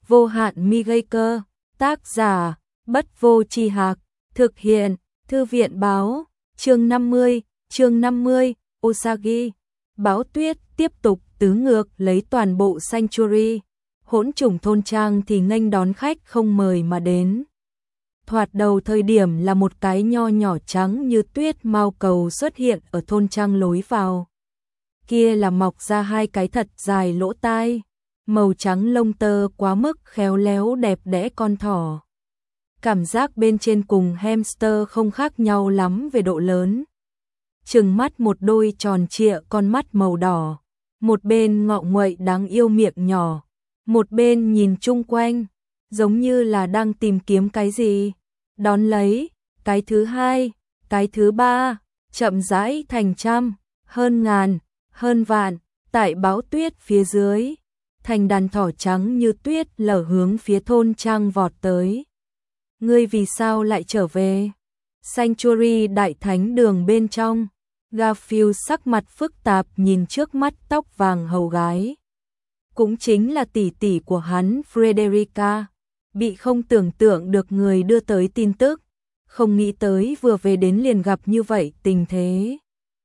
Vô hạn mi gây cơ, tác giả, Bất Vô Tri Hạc, thực hiện, Thư viện báo, chương 50, Osagi. Bão tuyết tiếp tục tứ ngược lấy toàn bộ Sanctuary, hỗn trùng thôn trang thì nghênh đón khách không mời mà đến. Thoạt đầu thời điểm là một cái nho nhỏ trắng như tuyết mao cầu xuất hiện ở thôn trang lối vào. Kia là mọc ra hai cái thật dài lỗ tai, màu trắng lông tơ quá mức khéo léo đẹp đẽ con thỏ. Cảm giác bên trên cùng hamster không khác nhau lắm về độ lớn. Trừng mắt một đôi tròn trịa con mắt màu đỏ, một bên ngọ nguậy đáng yêu miệng nhỏ, một bên nhìn chung quanh, giống như là đang tìm kiếm cái gì. Đón lấy, cái thứ hai, cái thứ ba, chậm rãi thành trăm, hơn ngàn, hơn vạn, tại bão tuyết phía dưới, thành đàn thỏ trắng như tuyết lở hướng phía thôn trang vọt tới. Ngươi vì sao lại trở về? Sanctuary đại thánh đường bên trong, Garfield sắc mặt phức tạp nhìn trước mắt tóc vàng hầu gái. Cũng chính là tỷ tỷ của hắn Frederica, bị không tưởng tượng được người đưa tới tin tức, không nghĩ tới vừa về đến liền gặp như vậy tình thế.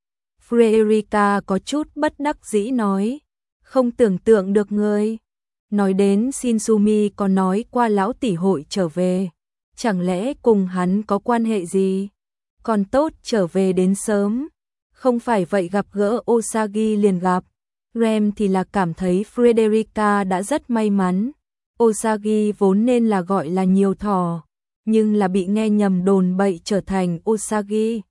Frederica có chút bất đắc dĩ nói, không tưởng tượng được người. Nói đến Shinsumi có nói qua lão tỷ hội trở về, chẳng lẽ cùng hắn có quan hệ gì? Còn tốt trở về đến sớm, không phải vậy gặp gỡ Osagi liền gặp. Rem thì là cảm thấy Frederica đã rất may mắn. Osagi vốn nên là gọi là nhiều thỏ, nhưng là bị nghe nhầm đồn bậy trở thành Osagi.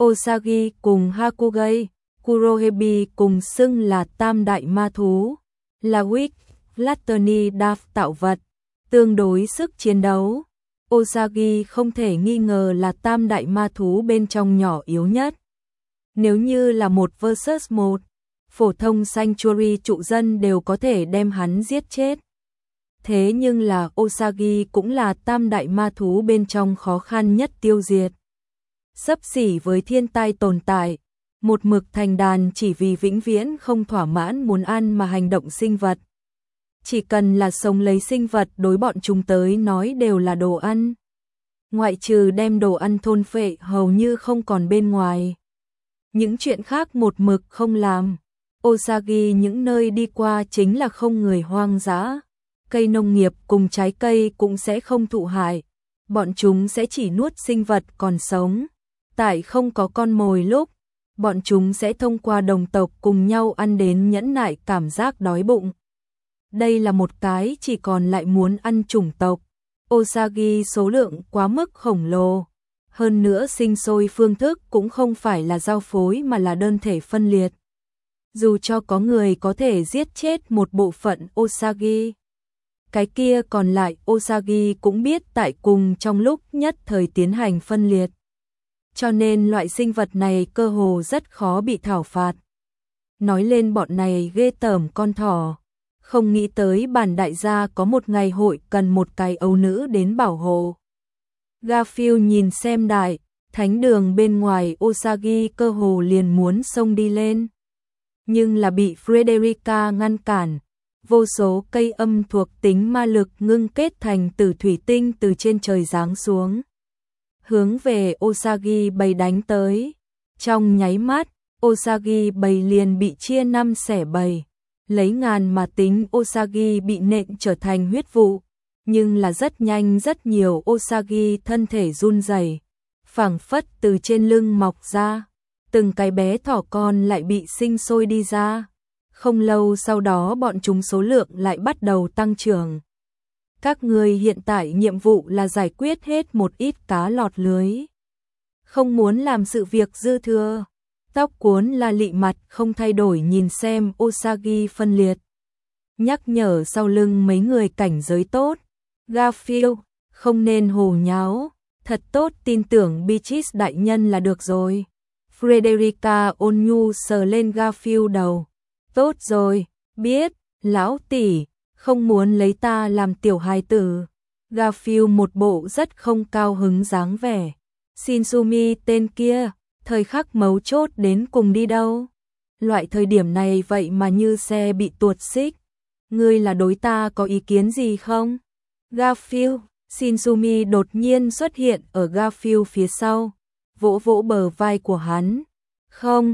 Osagi cùng Hakugai, Kurohebi cùng xưng là tam đại ma thú, là Wick, Gluttony Daft tạo vật, tương đối sức chiến đấu. Osagi không thể nghi ngờ là tam đại ma thú bên trong nhỏ yếu nhất. Nếu như là một versus một, phổ thông Sanctuary trụ dân đều có thể đem hắn giết chết. Thế nhưng là Osagi cũng là tam đại ma thú bên trong khó khăn nhất tiêu diệt. Xấp xỉ với thiên tai tồn tại, một mực thành đàn chỉ vì vĩnh viễn không thỏa mãn muốn ăn mà hành động sinh vật. Chỉ cần là sống lấy sinh vật đối bọn chúng tới nói đều là đồ ăn. Ngoại trừ đem đồ ăn thôn phệ hầu như không còn bên ngoài. Những chuyện khác một mực không làm. Osagi những nơi đi qua chính là không người hoang dã. Cây nông nghiệp cùng trái cây cũng sẽ không thụ hại. Bọn chúng sẽ chỉ nuốt sinh vật còn sống. Tại không có con mồi lúc, bọn chúng sẽ thông qua đồng tộc cùng nhau ăn đến nhẫn nại cảm giác đói bụng. Đây là một cái chỉ còn lại muốn ăn chủng tộc. Osagi số lượng quá mức khổng lồ. Hơn nữa sinh sôi phương thức cũng không phải là giao phối mà là đơn thể phân liệt. Dù cho có người có thể giết chết một bộ phận Osagi, cái kia còn lại Osagi cũng biết tại cùng trong lúc nhất thời tiến hành phân liệt. Cho nên loại sinh vật này cơ hồ rất khó bị thảo phạt. Nói lên bọn này ghê tởm con thỏ. Không nghĩ tới bản đại gia có một ngày hội cần một cái ấu nữ đến bảo hộ. Garfield nhìn xem đại thánh đường bên ngoài Osagi cơ hồ liền muốn xông đi lên. Nhưng là bị Frederica ngăn cản. Vô số cây âm thuộc tính ma lực ngưng kết thành tử thủy tinh từ trên trời giáng xuống. Hướng về Osagi bầy đánh tới. Trong nháy mắt, Osagi bầy liền bị chia 5 xẻ bầy. Lấy ngàn mà tính Osagi bị nện trở thành huyết vụ. Nhưng là rất nhanh rất nhiều Osagi thân thể run rẩy, phảng phất từ trên lưng mọc ra. Từng cái bé thỏ con lại bị sinh sôi đi ra. Không lâu sau đó bọn chúng số lượng lại bắt đầu tăng trưởng. Các người hiện tại nhiệm vụ là giải quyết hết một ít cá lọt lưới. Không muốn làm sự việc dư thừa. Tóc cuốn là lị mặt không thay đổi nhìn xem Osagi phân liệt. Nhắc nhở sau lưng mấy người cảnh giới tốt. Garfield, không nên hồ nháo. Thật tốt tin tưởng Beatrice đại nhân là được rồi. Frederica ôn nhu sờ lên Garfield đầu. Tốt rồi, biết, lão tỷ, không muốn lấy ta làm tiểu hài tử. Garfield một bộ rất không cao hứng dáng vẻ. Shinsumi tên kia, thời khắc mấu chốt đến cùng đi đâu? Loại thời điểm này vậy mà như xe bị tuột xích. ngươi là đối ta có ý kiến gì không? Garfield, Shinzumi đột nhiên xuất hiện ở Garfield phía sau, vỗ vỗ bờ vai của hắn. Không,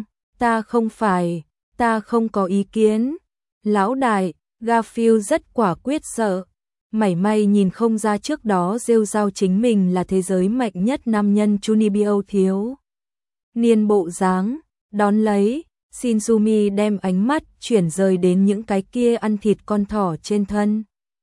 ta không có ý kiến. Lão đại, Garfield rất quả quyết sợ. Mảy may nhìn không ra trước đó rêu rao chính mình là thế giới mạnh nhất nam nhân Junibyo thiếu niên bộ dáng. Đón lấy, Shinzumi đem ánh mắt chuyển rời đến những cái kia ăn thịt con thỏ trên thân.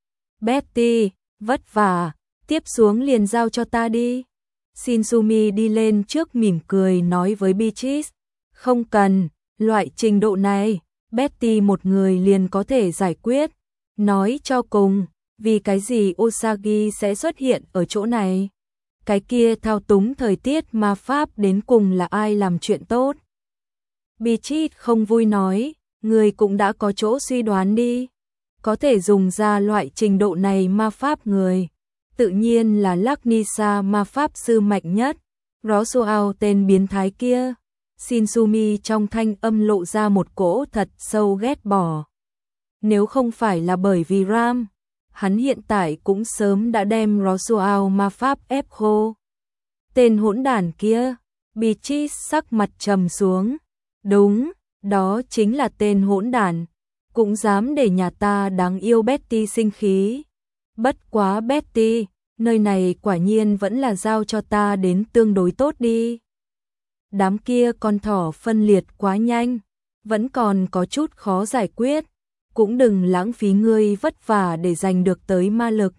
Betty, vất vả, tiếp xuống liền giao cho ta đi. Shinzumi đi lên trước mỉm cười nói với Beatrice, không cần, loại trình độ này, Betty một người liền có thể giải quyết. Nói cho cùng, vì cái gì Osagi sẽ xuất hiện ở chỗ này? Cái kia thao túng thời tiết ma pháp đến cùng là ai làm chuyện tốt? Beatrice không vui nói, người cũng đã có chỗ suy đoán đi. Có thể dùng ra loại trình độ này ma pháp người. Tự nhiên là Laknisa ma pháp sư mạnh nhất. Rosuao tên biến thái kia. Shinzumi trong thanh âm lộ ra một cỗ thật sâu ghét bỏ. Nếu không phải là bởi vì Ram, hắn hiện tại cũng sớm đã đem Rosuao ma pháp ép khô. Tên hỗn đản kia, Beatrice sắc mặt trầm xuống. Đúng, đó chính là tên hỗn đản, cũng dám để nhà ta đáng yêu Betty sinh khí. Bất quá Betty, nơi này quả nhiên vẫn là giao cho ta đến tương đối tốt đi. Đám kia con thỏ phân liệt quá nhanh, vẫn còn có chút khó giải quyết, cũng đừng lãng phí ngươi vất vả để giành được tới ma lực.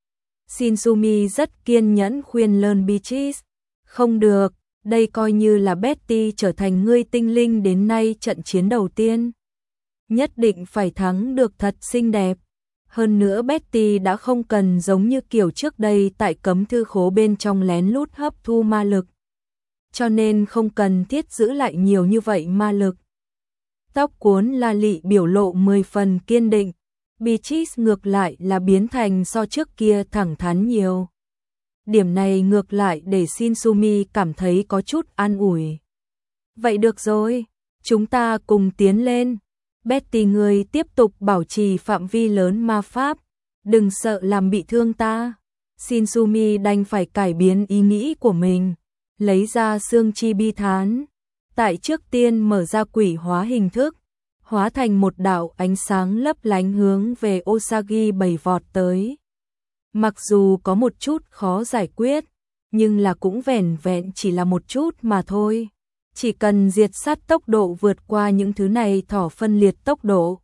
Shinzumi rất kiên nhẫn khuyên lơn Beatrice, không được, đây coi như là Betty trở thành ngươi tinh linh đến nay trận chiến đầu tiên. Nhất định phải thắng được thật xinh đẹp. Hơn nữa Betty đã không cần giống như kiểu trước đây tại cấm thư khố bên trong lén lút hấp thu ma lực. Cho nên không cần thiết giữ lại nhiều như vậy ma lực. Tóc cuốn La Lị biểu lộ 10 phần kiên định. Beatrice ngược lại là biến thành so trước kia thẳng thắn nhiều. Điểm này ngược lại để Shinzumi cảm thấy có chút an ủi. Vậy được rồi, chúng ta cùng tiến lên. Betty người tiếp tục bảo trì phạm vi lớn ma pháp, đừng sợ làm bị thương ta. Shinzumi đành phải cải biến ý nghĩ của mình, lấy ra xương chi bi thán. Tại trước tiên mở ra quỷ hóa hình thức, hóa thành một đạo ánh sáng lấp lánh hướng về Osagi bầy vọt tới. Mặc dù có một chút khó giải quyết, nhưng là cũng vẻn vẹn chỉ là một chút mà thôi. Chỉ cần diệt sát tốc độ vượt qua những thứ này thỏ phân liệt tốc độ.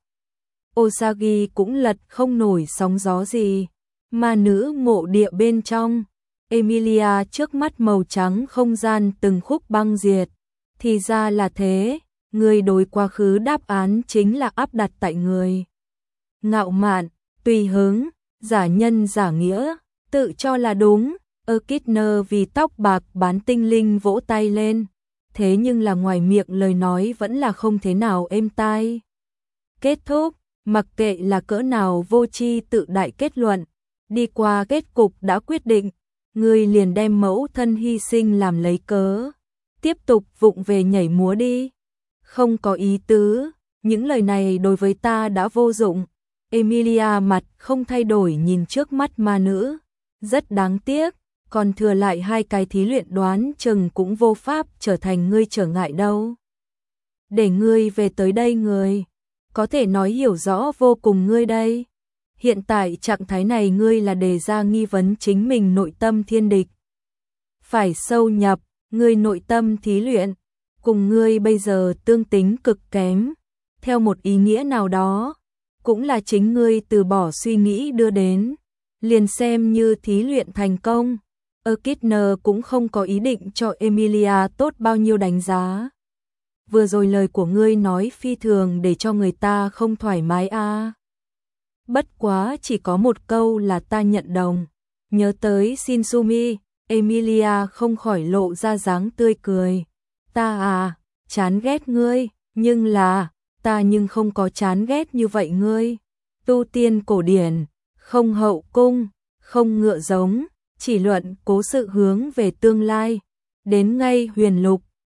Osagi cũng lật không nổi sóng gió gì. Ma nữ mộ địa bên trong, Emilia trước mắt màu trắng không gian từng khúc băng diệt. Thì ra là thế, người đối quá khứ đáp án chính là áp đặt tại người. Ngạo mạn, tùy hứng, giả nhân giả nghĩa, tự cho là đúng. Ekidner vì tóc bạc bán tinh linh vỗ tay lên. Thế nhưng là ngoài miệng lời nói vẫn là không thế nào êm tai. Kết thúc, mặc kệ là cỡ nào vô tri tự đại kết luận, đi qua kết cục đã quyết định, người liền đem mẫu thân hy sinh làm lấy cớ. Tiếp tục vụng về nhảy múa đi. Không có ý tứ, những lời này đối với ta đã vô dụng. Emilia mặt không thay đổi nhìn trước mắt ma nữ. Rất đáng tiếc, còn thừa lại 2 cái thí luyện đoán chừng cũng vô pháp trở thành ngươi trở ngại đâu. Để ngươi về tới đây người, có thể nói hiểu rõ vô cùng ngươi đây. Hiện tại trạng thái này ngươi là đề ra nghi vấn chính mình nội tâm thiên địch. Phải sâu nhập, ngươi nội tâm thí luyện, cùng ngươi bây giờ tương tính cực kém. Theo một ý nghĩa nào đó, cũng là chính ngươi từ bỏ suy nghĩ đưa đến. Liền xem như thí luyện thành công. Ekidner cũng không có ý định cho Emilia tốt bao nhiêu đánh giá. Vừa rồi lời của ngươi nói phi thường để cho người ta không thoải mái a. Bất quá chỉ có một câu là ta nhận đồng. Nhớ tới Shinzumi, Emilia không khỏi lộ ra dáng tươi cười. Ta chán ghét ngươi, nhưng là, ta nhưng không có chán ghét như vậy ngươi. Tu tiên cổ điển, không hậu cung, không ngựa giống, chỉ luận cố sự hướng về tương lai. Đến ngay huyền lục,